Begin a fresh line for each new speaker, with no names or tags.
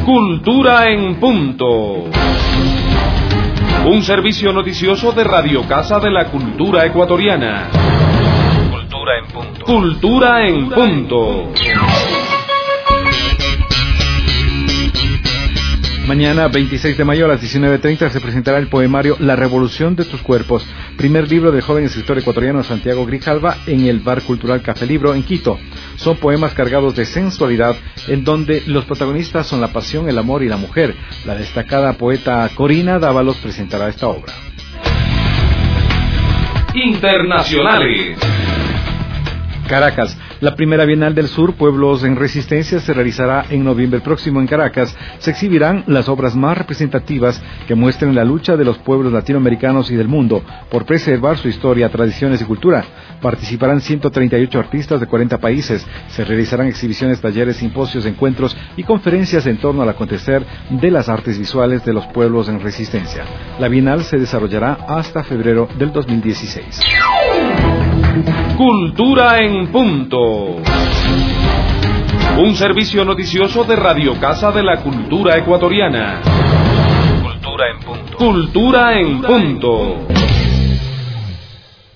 Cultura en Punto. Un servicio noticioso de Radio Casa de la Cultura Ecuatoriana.
Cultura en Punto.
Cultura en Punto.
Mañana, 26 de mayo a las 19:30, se presentará el poemario La Revolución de tus Cuerpos, primer libro del joven escritor ecuatoriano Santiago Grijalva, en el Bar Cultural Café Libro en Quito. Son poemas cargados de sensualidad, en donde los protagonistas son la pasión, el amor y la mujer. La destacada poeta Corina Dávalos presentará esta obra.
Internacionales.
Caracas. La primera Bienal del Sur, Pueblos en Resistencia, se realizará en noviembre próximo en Caracas. Se exhibirán las obras más representativas que muestren la lucha de los pueblos latinoamericanos y del mundo por preservar su historia, tradiciones y cultura. Participarán 138 artistas de 40 países. Se realizarán exhibiciones, talleres, simposios, encuentros y conferencias en torno al acontecer de las artes visuales de los pueblos en resistencia. La Bienal se desarrollará hasta febrero del 2016.
Cultura en Punto. Un servicio noticioso de Radio Casa de la Cultura Ecuatoriana.
Cultura en Punto.
Cultura en Punto.